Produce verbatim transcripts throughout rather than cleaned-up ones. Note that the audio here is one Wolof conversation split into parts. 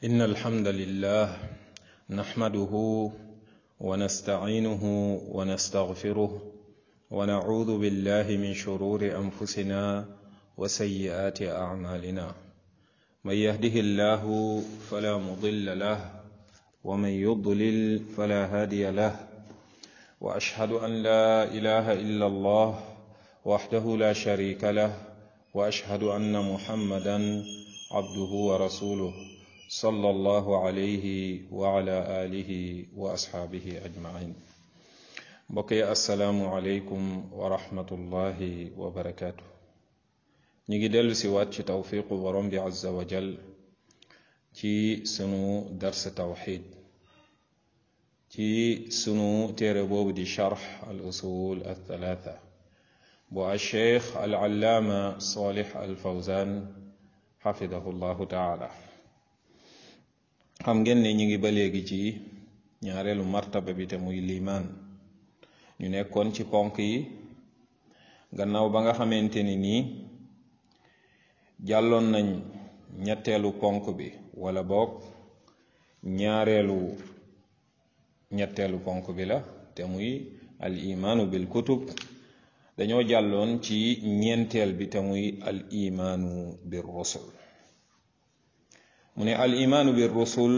إن الحمد لله نحمده ونستعينه ونستغفره ونعوذ بالله من شرور أنفسنا وسيئات أعمالنا من يهده الله فلا مضل له ومن يضلل فلا هادي له وأشهد أن لا إله إلا الله وحده لا شريك له وأشهد أن محمدا عبده ورسوله صلى الله عليه وعلى آله وأصحابه أجمعين بقي السلام عليكم ورحمة الله وبركاته نيجي دل سوات توفيق ورم عز وجل ci sunu dars tawxid ci sunu téere boobu di charx al usul al thalatha bu al cheikh al allaama salih al fawzan xafidahu llahu taala xam ngeen ne ñi ngi ba léegi ci ñaareelu martaba bi te muy liimaan ñu nekkoon ci ponk yi gannaaw ba nga xamante ni nii jàlloon nañ ñetteelu ponk bi wala boog ñaareelu ñetteelu ponk bi la te muy al imaanu bil kutub dañoo jàlloon ci ñeenteel bi te muy al imaanu bir rusul mu ne al imaanu bir rusul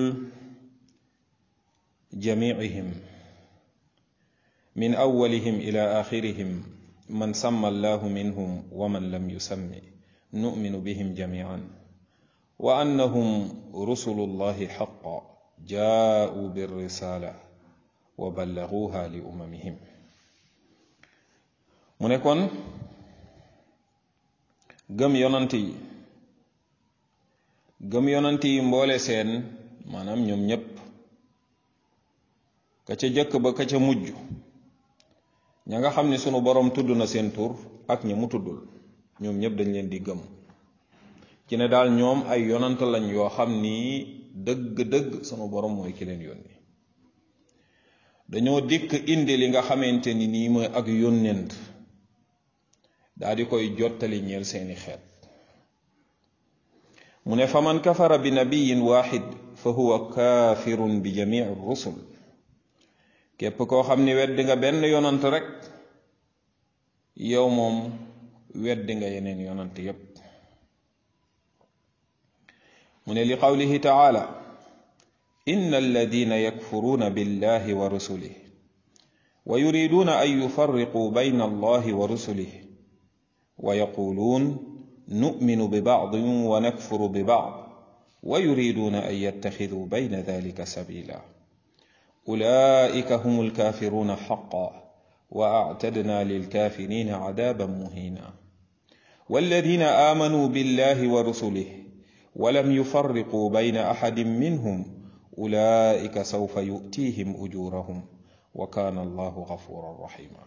jamiihim min awwalihim ila axirihim man samma allahu minhum wa man lam yusammi nu'minu bihim jamian wa annahum rusulullahi xaqa jaa'u birrisala wa ballaguha li umamihim mu ne kon gëm yonant yi gëm yonant yi mboole seen maanaam ñoom ñépp ka ca jëkk ba ka ca mujj ña nga xam ne sunu boroom tudd na seen tur ak ña mu tuddul ñoom ñépp dañ leen di gëm ci ne daal ñoom ay yonant lañ yoo xam ni dëgg-dëgg sunu borom mooy ki leen yónni dañoo dikk indi li nga xamante ni nii mooy ak yónnent daal di koy jottali ñeel seeni xeet mu ne fa man kafara bi nabiyin waxid fa huwa kaafirun bi jamii rusul képp koo xam ni weddi nga benn yonant rek yow moom weddi nga yeneen yonant yépp mu ne li qawlihi taala inna alladina yakfuruuna billahi wa rusulihi wa yuriduuna an yufarriquu bayna allahi wa rusulihi wa yaquluun nu'minu bi ba'din wa nakfuru bi ba'd wa yuriduuna an yattaxiduu bayna dalika sabila ulaika hum alkaafiruuna xaqa wa a'tadna lilkaafirina cadaban muhina walladina aamanuu billahi wa rusulihi ولم يفرقوا بين أحد منهم أولئك سوف يؤتيهم أجورهم وكان الله غفورا رحيما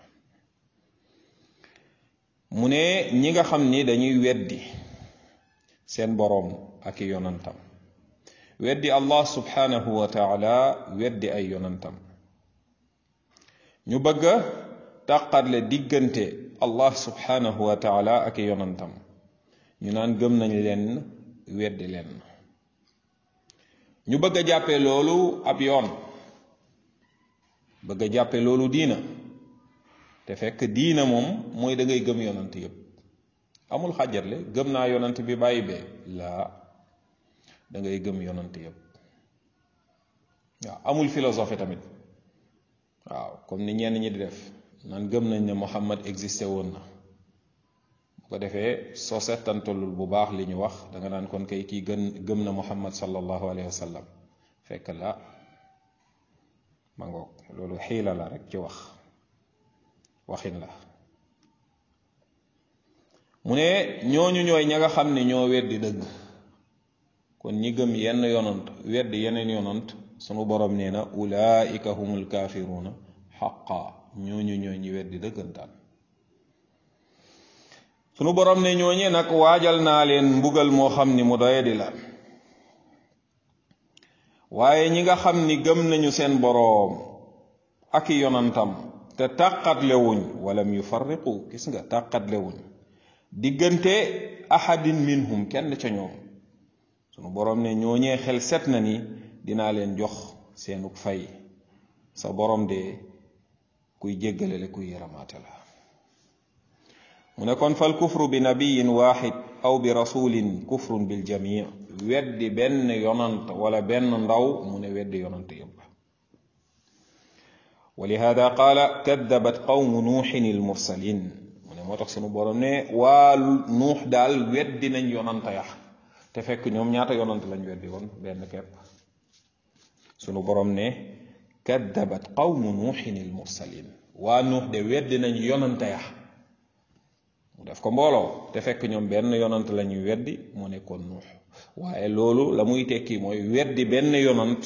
mu ne ñi nga xam ni dañuy weddi seen boroom ak yonantam weddi Allah subhanahu wa taala weddi ay yonantam ñu bëgg a tàqatle diggante Allah subhanahu wa taala ak yonantam ñu naan gëm nañ leen weddi leen ñu bëgg a jàppe loolu ab yoon bëgg a jàppe loolu diina te fekk diina moom mooy da ngay gëm yonant yépp amul xàjjatle gëm naa yonant bi bàyyi bee laa da ngay gëm yonant yépp waaw amul philosophie tamit waaw comme ni ñenn ñi di def naan gëm nañ ne Muhammad existé woon na bu ko defee soo seetantalul bu baax li ñu wax danga naan kon kay kii gën gëm na Muhammad sallallahu alayhi wa sallam fekk la ma ngoog loolu xiila la rek ci wax waxin la mu ne ñooñu ñooy ña nga xam ne ñoo weddi dëgg kon ñi gëm yenn yonant weddi yeneen yonant sunu borom nee na ulaika humul kaafiruuna xaqa ñooñu ñooy ñi weddi dëggantaan sunu borom ne ñooñee nag waajal naa leen mbugal moo xam ni mu doyadi la waaye ñi nga xam ni gëm nañu seen boroom ak yonantam te tàqatlewuñ walam yufarriqu gis nga tàqatlewuñ diggante ahadin minhum kenn ca ñoom sunu borom ne ñooñee xel set na ni dinaa leen jox seenug fay sa borom de kuy jéggale la kuy yëramaate la mu ne kon fal kufru bi nabiyin waxid aw bi rasulin kufrun bil jamii weddi benn yonant wala benn ndaw mu ne weddi yonant yëpp wa lihada qaala kaddabat qawmu nuuxin il mursalin mu ne moo tax sunu borom ne waa nuux daal weddi nañ yonanta ya te fekk ñoom ñaata yonant lañ weddi woon benn kepp sunu borom ne kaddabat qawmu nuuxin il mursalin waa nuux de weddi nañ yonanta ya mu def ko mbooloo te fekk ñoom benn yonant la ñuy weddi moo nekkoon nuux waaye loolu la muy tekki mooy weddi benn yonant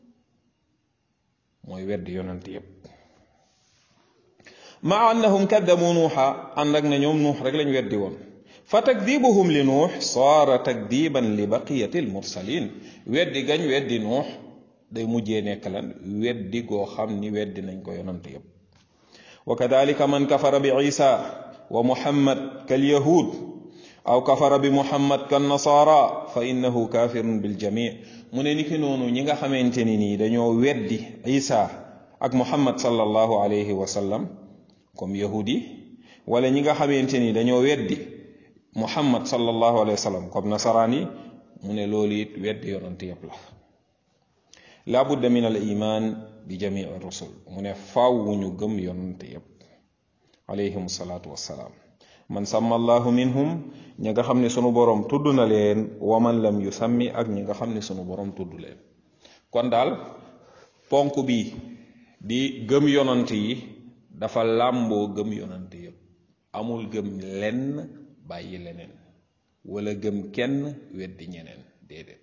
mooy weddi yonant yépp maa annahum kaddamu nuuxa ànd ak na ñoom nuux rek lañ weddi woon fa takdibuhum li nuux saara takdiban li baqiyati almursalin weddi gañ weddi nuux day mujjee nekk lan weddi goo xam ni weddi nañ ko yonant yépp wa kadalika man kafara bi isa wa muhammad kal yahud aw kafara bi muhammad kan nasara fa innahu kafirun bil jami mu ne niki noonu ñi nga xamante ni nii dañoo weddi isa ak muhammad sallallahu alayhi wa sallam comme yahudi wala ñi nga xamante ni dañoo weddi muhammad sallallahu alayhi wa sallam comme nasarani mu ne loolu it weddi yonante yépp la la budda min al iman bi jami ar rusul mu ne faaw ñu gëm yonante yépp alayhim salaatu wassalaam man sàmma allahu minhum ñi nga xam ne sunu borom tudd na leen wa man lam yusammi ak ñi nga xam ne sunu borom tudd leen kon daal ponk bi di gëm yonant yi dafa làmboo gëm yonant yépp amul gëm lenn bàyyi leneen wala gëm kenn weddi ñeneen déedéet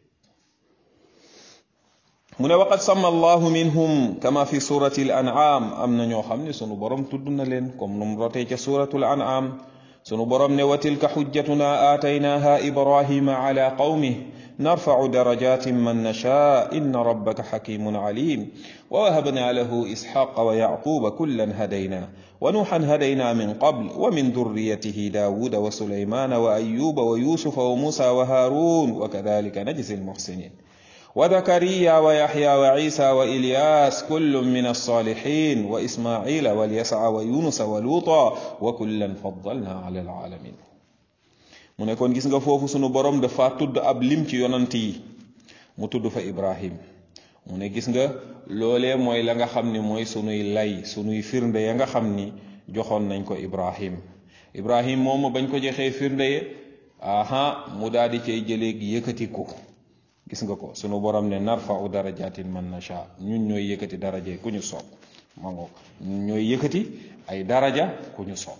mu ne waqad sama allahu minhum kama fi surati al an'am am na ñoo xam ne sunu borom tudd na leen comme num rotee ca suratul an'am sunu borom ne wa tilka xujjatuna aataynaha ibrahima ala qawmih narfau darajatin man nasha inna rabbaka xakimun alim wa wahabna lahu isxaqa wa yaquba kullan hadayna wa nuuxan hadayna min qabl wa min durriyatihi daawuda wa sulaymana wa ayuba wa yusufa wa musa wa haarun wa kadalika najzi almuxsinin وذكريا ويحيى وعيسى وإلياس كل من الصالحين وإسماعيل واليسع ويونس ولوطا وكلا فضلنا على العالمين mu ne kon gis nga foofu sunu borom dafa tudd ab lim ci yonant yi mu tudd fa Ibrahim mu ne gis nga loolee mooy la nga xam ni mooy sunuy lay sunuy firnde ya nga xam ni joxoon nañ ko Ibrahim Ibrahim moom bañ ko joxee firnde ye aha mu daal di cay jëlee yëkkati ko gis nga ko sunu borom ne narfa'u darajatin man nasha ñun ñooy yëkkati daraje ku ñu soob ma ngoog ñun ñooy yëkkati ay daraja ku ñu soob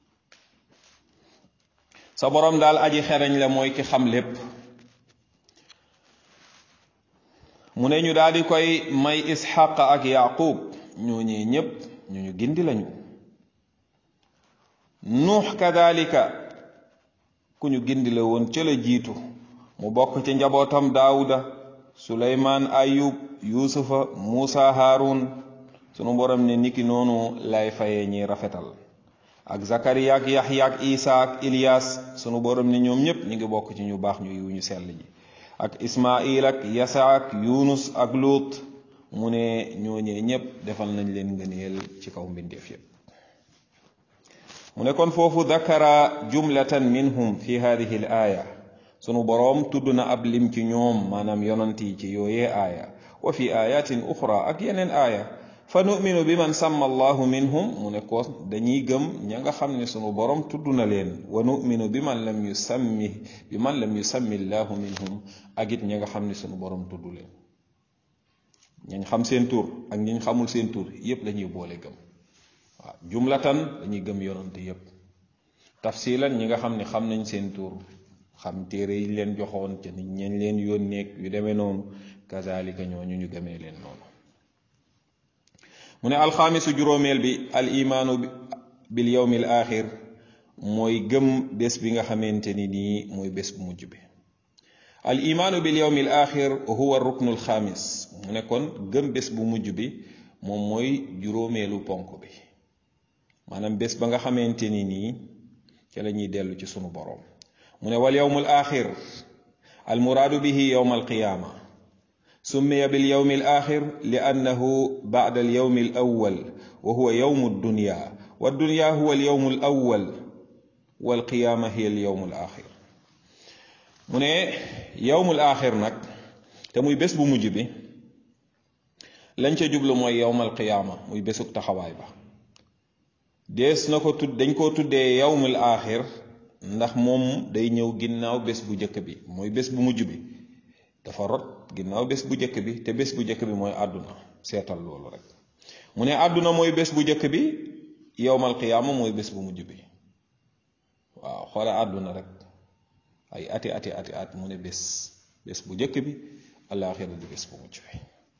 sa borom daal aji xereñ la mooy ki xam lépp mu ne ñu daal di koy may Isxaq ak Yaqub ñooñee ñépp ñu ñu gindi lañu Nuux kadalika ku ñu gindi la woon ca la jiitu mu bokk ci njabootam daawuda suleymaan ayub yusufa muusa haarun sunu borom ne niki noonu lay fayee ñi rafetal ak zakariya ak yaxya ak isa ak ilyas sunu borom ne ñoom ñépp ñi ngi bokk ci ñu baax ñu yiw ñu sell ñi ak ismail ak yasa ak yunus ak luut mu ne ñooñee ñépp defal nañ leen ngëneel ci kaw mbindeef yépp mu ne kon foofu dakara jumlatan minhum fi hadihi al aya sunu boroom tudd na ab lim ci ñoom maanaam yonant yi ci yooyee aaya wa fi ayatin uxra ak yeneen aaya fa nu'minu bi man samma allahu minhum mu ne ko dañuy gëm ña nga xam ne sunu boroom tudd na leen wa nu'minu bi man lam yusammi bi man lam yusammi allahu minhum ak it ña nga xam ne sunu boroom tudd leen ñañ xam seen tur ak ñañ xamul seen tur yépp lañuy boole gëm waaw jumlatan dañuy gëm yonant yépp tafsilan ñi nga xam ne xam nañ seen tur xam téere yi leen joxoon ca nit ñeen leen yónneeg yu demee noonu kazalika ñooñu ñu gëmee leen noonu mu ne alxaamisu juróomeel bi al imaanu bil yawmil axir mooy gëm bés bi nga xamante ni nii mooy bés bu mujj bi al imaanu bil yawmil axir huwa ruknu al xaamis mu ne kon gëm bés bu mujj bi moom mooy juróomeelu ponk bi maanaam bés ba nga xamante ni nii ca la ñuy dellu ci sunu boroom mu ne wal yawmul axir almuraadu bihi yowma alqiyaama summiya bilyowmi alaaxir li annahu bacda alyowmi alawwal wa huwa yowmu addunya wa addunya huwa alyowmu alawwal walqiyaama hiya alyowmu alaaxir mu ne yowmu alaaxir nag te muy bés bu mujj bi lañ ca jublu mooy yowmal qiyaama muy bésug taxawaay ba dees na ko tudd dañ koo tuddee yowmul aaxir ndax moom day ñëw ginnaaw bés bu njëkk bi mooy bés bu mujj bi dafa rot ginnaaw bés bu njëkk bi te bés bu njëkk bi mooy àdduna seetal loolu rek mu ne àdduna mooy bés bu njëkk bi yowmal qiyaama mooy bés bu mujj bi waaw xoole àdduna rek ay ati ati ati at mu ne bés bés bu njëkk bi alaaxira di bés bu mujj bi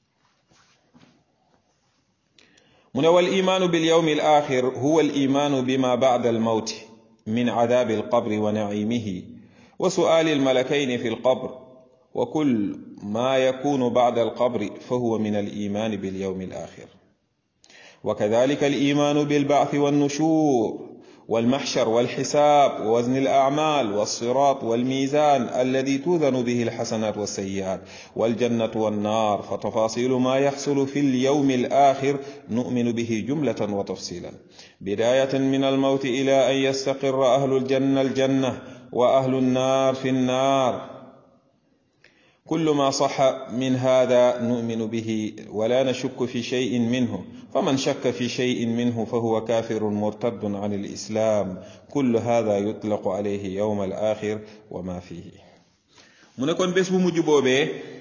mu ne wal imaanu bil yawmi al aaxir huwa al imaanu bima ba'da al mawti min adaabi al qabri wa naciimihi wa su'aali al malakayni fi al qabr wa kull ma yakunu ba'da al qabri fa huwa min al imaani bil yawmi al aaxir wa kadhalika al imaanu bil ba'thi wan nushuur والمحشر والحساب ووزن الأعمال والصراط والميزان الذي توزن به الحسنات والسيئات والجنة والنار فتفاصيل ما يحصل في اليوم الآخر نؤمن به جملة وتفصيلا بداية من الموت إلى أن يستقر أهل الجنة الجنة وأهل النار في النار كل ما صح من هذا نؤمن به ولا نشك في شيء منه فمن شك في شيء منه فهو كافر مرتد عن الإسلام كل هذا يطلق عليه يوم الآخر وما فيه mu ne kon bés bu mujj boobee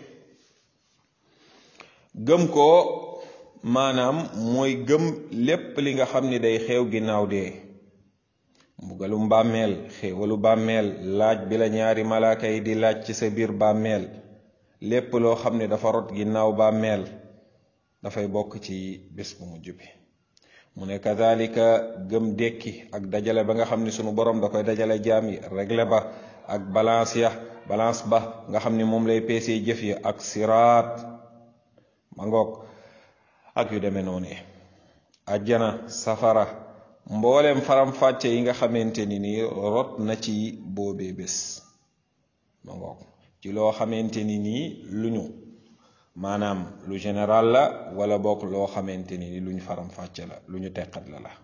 gëm ko maanaam mooy gëm lépp li nga xam ni day xew ginnaaw dee mbugalu bàmmeel xéewalu bàmmeel laaj bi la ñaari malaaka yi di laaj ci sa biir bàmmeel lépp loo xam ne dafa rot ginnaaw bàmmeel dafay bokk ci bés bu mujj bi mu ne kadhalika gëm dekki ak dajale ba nga xam ne sunu borom da koy dajale jaam yi réglé ba ak balance ya balance ba nga xam ne moom lay peesee jëf ya ak siraat ma ngoog ak yu demee noonu ajjana safara mboolem faram fàcce yi nga xamante ni nii rot na ci boobee bés ma ngoog ci loo xamante ni nii lu ñu maanaam lu général la wala bokk loo xamante ni lu ñu faram fàcce la lu ñu teqat la la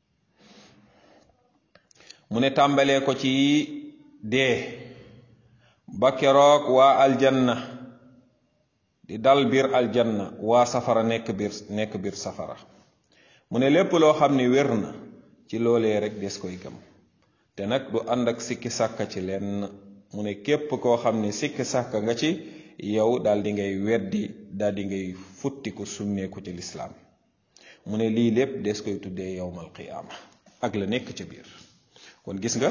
mu ne tàmbalee ko ci dee ba keroog waa aljanna di dal biir aljanna waa safara nekk biir nekk biir safara mu ne lépp loo xam ni wér na ci loolee rek des koy gëm te nag du ànd ak sikki sàkka ci lenn mu ne képp koo xam ni sikki sàkka nga ci yow daal di ngay weddi daal di ngay futtiku summeeku ci lislaam mu ne lii lépp des koy tuddee yowmal qiyaama ak la nekk ca biir kon gis nga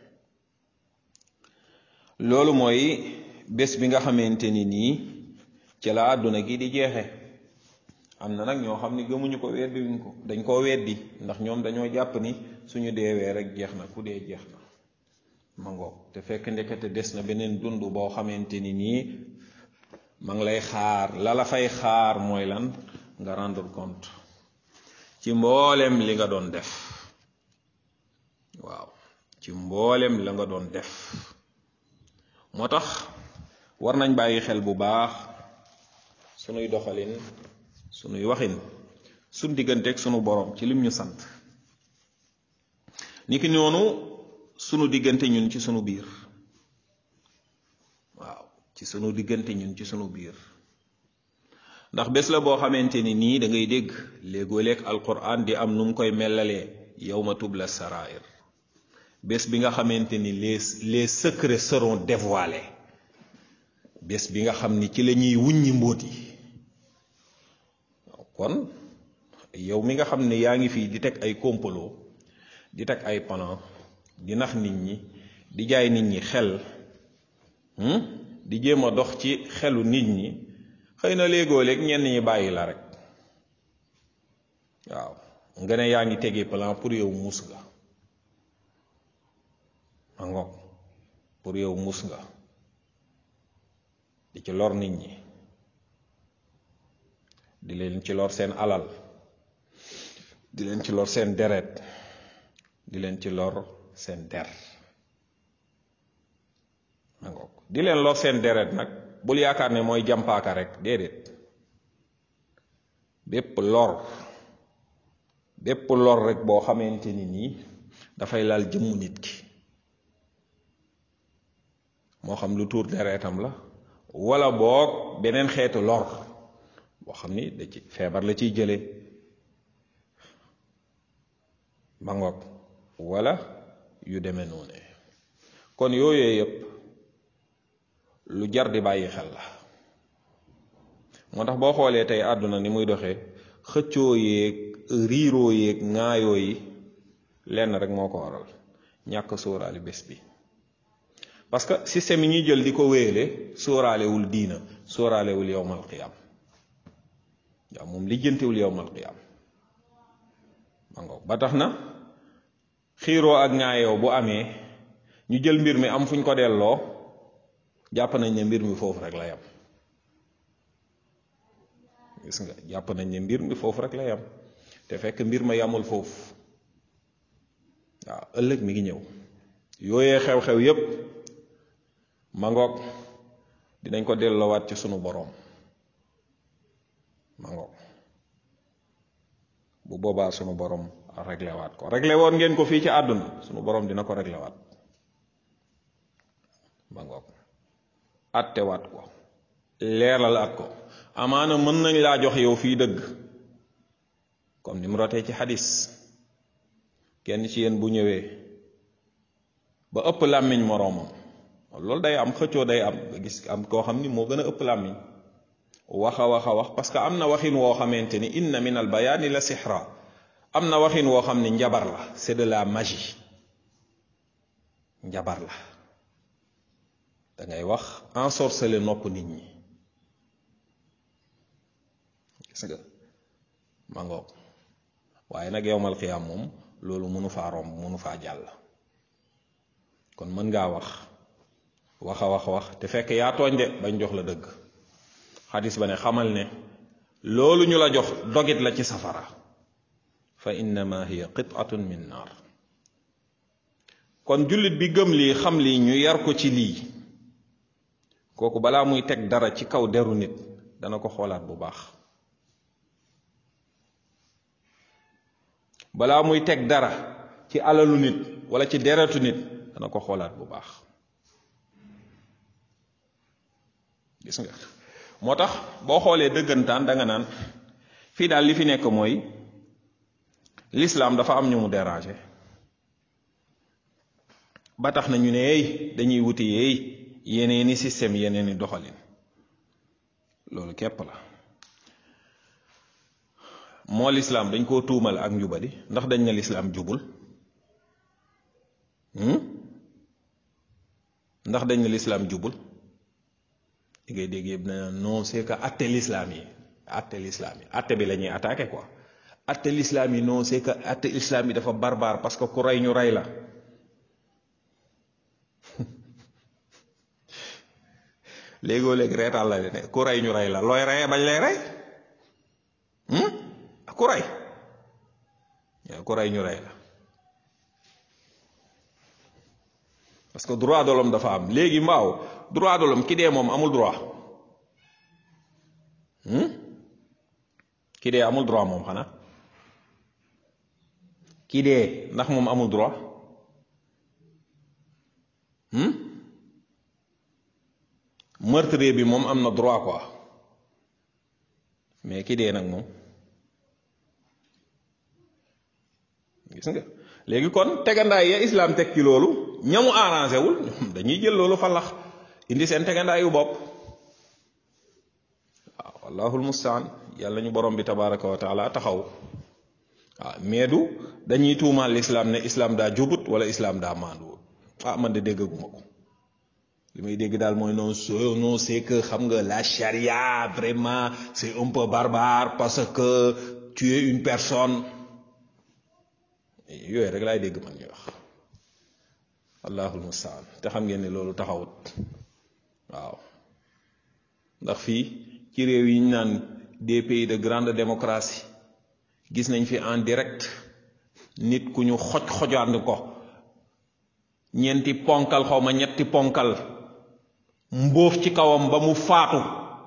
loolu mooy bés bi nga xamante ni nii ci la àdduna gi di jeexe am na nag ñoo xam ni gëmuñu ko weddi wuñ ko dañ koo weddi ndax ñoom dañoo jàpp ni suñu deewee rek jeex na ku dee jeex na ma ngoog te fekk ndekete des na beneen dund boo xamante ni nii ma ngi lay xaar la la fay xaar mooy lan nga rendre compte ci mboolem li nga doon def waaw ci mboolem la nga doon def moo tax war nañ bàyyi xel bu baax sunuy doxalin sunuy waxin sun digganteeg sunu borom ci lim ñu sant niki noonu sunu diggante ñun ci sunu biir waaw ci sunu diggante ñun ci sunu biir ndax bés la boo xamante ni nii da ngay dégg léegoo leeg alquran di am nu mu koy melalee yawma tubla sarair bés bi nga xamante ni les les secrets seront dévoilés bés bi nga xam ni ci la ñuy wuññi mbóot yi kon yow mi nga xam ne yaa ngi fii di teg ay complot di teg ay plan di nax nit ñi di jaay nit ñi xel di jéem a dox ci xelu nit ñi xëy na léegoo léeg ñenn ñi bàyyi la rek waaw nga ne yaa ngi tegee plan pour yow muus nga ma ngoog pour yow muus nga di ci lor nit ñi di leen ci lor seen alal di leen ci lor seen deret di leen ci lor seen der nangook di leen lor seen deret nag bul yaakaar ne mooy jàmpaaka rek déedéet bépp lor bépp lor rek boo xamante ni nii dafay laal jëmmu nit ki moo xam lu tuur deretam la wala boog beneen xeetu lor boo xam ni da ci feebar la ciy jëlee ma ngoog wala yu demee noonu kon yooyee yépp lu jar di bàyyi xel la moo tax boo xoolee tey àdduna ni muy doxee xëccoo yeeg riiroo yeeg ŋaayoo yi lenn rek moo ko waral ñàkk sóoraale bés bi parce que système yi ñuy jël di ko wéyale sóoraalewul diina sóoraalewul yowmal qiyaam waaw moom lijjantewul yowmal qiyaam ma ngoog ba tax na xiiroo ak ŋaayoo bu amee ñu jël mbir mi am fuñ ko delloo jàpp nañ ne mbir mi foofu rek la yam gis nga jàpp nañ ne mbir mi foofu rek la yam te fekk mbir ma yamul foofu waaw ëllëg mi ngi ñëw yooyee xew-xew yépp ma ngoog dinañ ko delloowaat ci sunu boroom ma ngoog bu boobaa sunu boroom réglé waat ko réglé woon ngeen ko fii ci àdduna sunu boroom dina ko réglé waat ma ngoog attewaat ko leeralaat ko amaana mën nañ laa jox yow fii dëgg comme ni mu rotee ci xadis kenn ci yéen bu ñëwee ba ëpp làmmiñ moroomam loolu day am xëccoo day am nga gis am koo xam ni moo gën a ëpp làmmiñ wax a wax a wax parce que am na waxin woo xamante ni inna min al bayaani la sixra am na waxin woo xam ni njabar la c'est de la magie njabar la da ngay wax ensorceler nopp nit ñi gis nga ma ngoog waaye nag yowmal xiyaam moom loolu mënu faa romb mënu faa jàll kon mën ngaa wax wax a wax wax te fekk yaa tooñ de bañ jox la dëgg xadis ba ne xamal ne loolu ñu la jox dogit la ci safara fa innama hiya qit'atun min naar kon jullit bi gëm lii xam lii ñu yar ko ci lii kooku balaa muy teg dara ci kaw deru nit dana ko xoolaat bu baax balaa muy teg dara ci alalu nit wala ci deretu nit dana ko xoolaat bu baax gis nga moo tax boo xoolee dëggantaan da nga naan fii daal li fi nekk mooy l'islam dafa am ñu mu déranger ba tax na ñu ne hey dañuy wuti hey yeneeni système yeneeni doxalin loolu képp la moo l'islam dañ koo tuumal ak njubadi ndax dañ ne l'islam jubul ndax dañ ne l'islam jubul li ngay dégg yëpp na non c'est que atte l'islam yi atte l'islam yi atte bi la ñuy attaqué quoi atte l'islam yi non c'est que atte l'islam yi dafa barbare parce que ku rey ñu rey la léegoo léegi reetaan la ne ku rey ñu rey la looy reyee bañ lay rey ku rey ku rey ñu rey la parce que droit de l'homme dafa am léegi mbaaw droit de l'homme ki dee moom amul droit ki dee amul droit moom xanaa ki dee ndax moom amul droit meurtrier bi moom am na droit quoi mais ki dee nag moom gis nga léegi kon tegandaay ya islam teg ci loolu ñamu arrangé wul dañuy jël loolu falax indi seen tegandaay yu bopp waaw wallahul mustaan yàlla ñu borom bi tabaraka wa taala taxaw waaw mais du dañuy tuumaal l'islam ne islam daa jubut wala islam daa maanduwul ah man de déggaguma ko li may dégg daal mooy non non c'est que xam nga la charia vraiment c'est un peu barbare parce que tuer une personne yooyu rek laay dégg man ñuy wax allahul mustaan te xam ngeen ne loolu taxawut waaw ndax fii ci réew yi ñu naan des pays de grande démocratie gis nañ fi en direct nit ku ñu xoj xojand ko ñeenti ponkal xaw ma ñetti ponkal mbóof ci kawam ba mu faatu.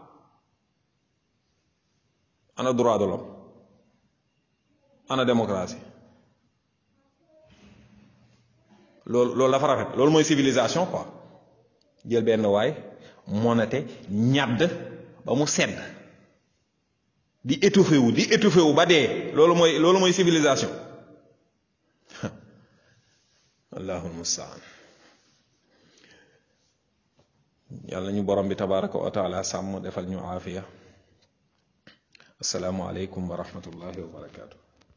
ana droit de l'homme, ana démocratie? loolu loolu dafa rafet, loolu mooy civilisation quoi. jël benn waay monate ñadd ba mu sedd di étouffé wu di étouffé wu ba dee, loolu mooy loolu mooy civilisation. allahul mustaan. yàlla ñu borom bi tabaraka wa taala sàmm defal ñu aafiya. assalaamu aleykum wa rahmatullahi wa barakaatu.